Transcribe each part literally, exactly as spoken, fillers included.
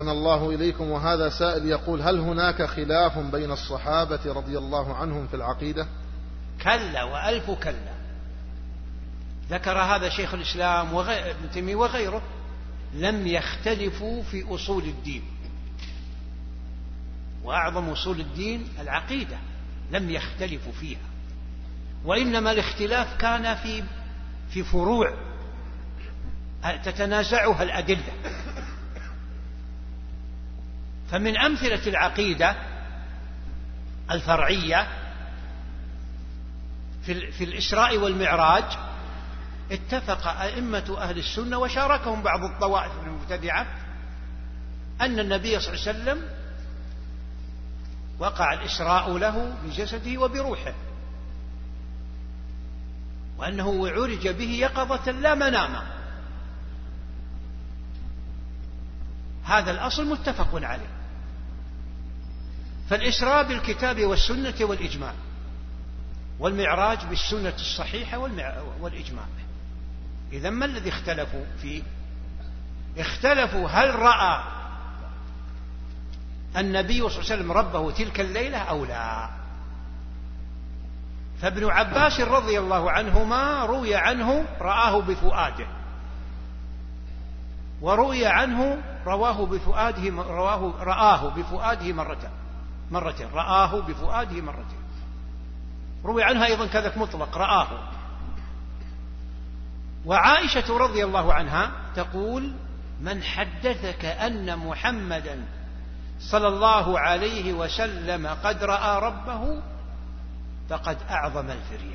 أحسن الله إليكم. وهذا سائل يقول: هل هناك خلاف بين الصحابة رضي الله عنهم في العقيدة؟ كلا وألف كلا. ذكر هذا شيخ الإسلام وابن تيمية وغيره، لم يختلفوا في أصول الدين، وأعظم أصول الدين العقيدة، لم يختلفوا فيها، وإنما الاختلاف كان في في فروع تتنازعها الأدلة. فمن أمثلة العقيدة الفرعية في, في الإسراء والمعراج اتفق أئمة أهل السنة وشاركهم بعض الطوائف المبتدعة أن النبي صلى الله عليه وسلم وقع الإسراء له بجسده وبروحه، وأنه عرج به يقظة لا مناما. هذا الأصل متفق عليه. فالإسراء بالكتاب والسنة والإجماع، والمعراج بالسنة الصحيحة والإجماع. إذن ما الذي اختلفوا فيه؟ اختلفوا هل رأى النبي صلى الله عليه وسلم ربه تلك الليلة أو لا. فابن عباس رضي الله عنهما روي عنه رآه بفؤاده، وروي عنه رواه بفؤاده رواه رآه بفؤاده مرتين مرتين رآه بفؤاده مرتين. روي عنها أيضا كذلك مطلق رآه. وعائشة رضي الله عنها تقول: من حدثك أن محمدا صلى الله عليه وسلم قد رأى ربه فقد أعظم الفرية.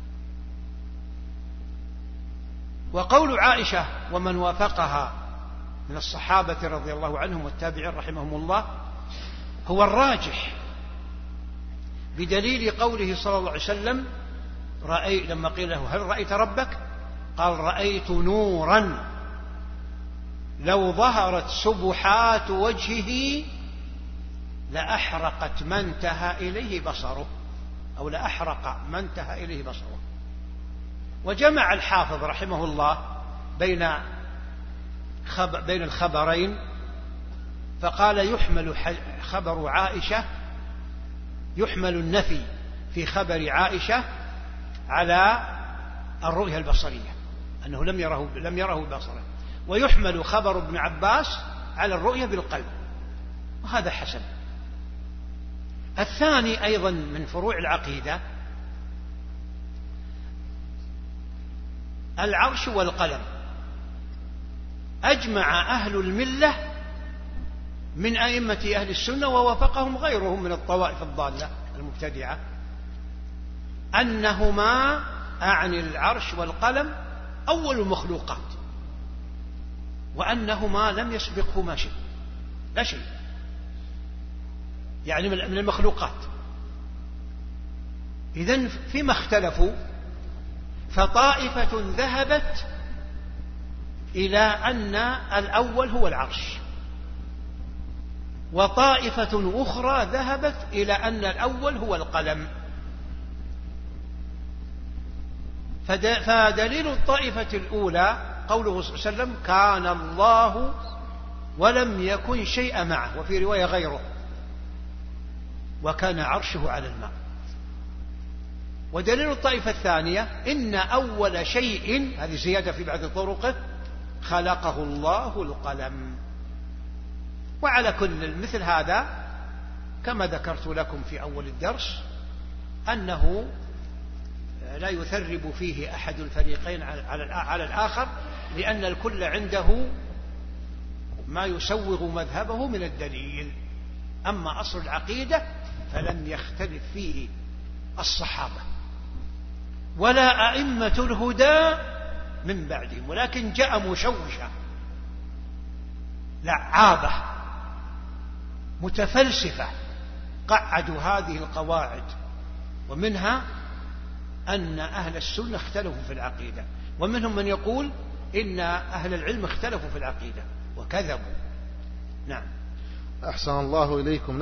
وقول عائشة ومن وافقها من الصحابة رضي الله عنهم والتابعين رحمهم الله هو الراجح، بدليل قوله صلى الله عليه وسلم: رأي لما قيل له: هل رأيت ربك؟ قال: رأيت نورا لو ظهرت سبحات وجهه لأحرقت ما انتهى إليه بصره، أو لأحرق ما انتهى إليه بصره. وجمع الحافظ رحمه الله بين بين الخبرين، فقال: يحمل خبر عائشة يحمل النفي في خبر عائشة على الرؤية البصرية، أنه لم يره لم يره بصره، ويحمل خبر ابن عباس على الرؤية بالقلب، وهذا حسن. الثاني أيضا من فروع العقيدة العرش والقلم. أجمع أهل الملة من أئمة أهل السنة ووافقهم غيرهم من الطوائف الضالة المبتدعة أنهما، أعني العرش والقلم، أول المخلوقات، وأنهما لم يسبقهما شيء، لا شيء، يعني من المخلوقات. إذن فيما اختلفوا فطائفة ذهبت إلى أن الأول هو العرش، وطائفة أخرى ذهبت إلى أن الأول هو القلم. فدليل الطائفة الأولى قوله صلى الله عليه وسلم: كان الله ولم يكن شيء معه، وفي رواية غيره: وكان عرشه على الماء. ودليل الطائفة الثانية: إن أول شيء، هذه زيادة في بعض طرقه، خلقه الله القلم. وعلى كل مثل هذا كما ذكرت لكم في أول الدرس أنه لا يثرب فيه أحد الفريقين على الآخر، لأن الكل عنده ما يسوغ مذهبه من الدليل. أما أصل العقيدة فلم يختلف فيه الصحابة ولا أئمة الهدى من بعدهم، ولكن جاء مشوشة لعابة متفلسفة قعدوا هذه القواعد، ومنها أن أهل السنة اختلفوا في العقيدة، ومنهم من يقول إن أهل العلم اختلفوا في العقيدة وكذبوا. نعم. أحسن الله إليكم.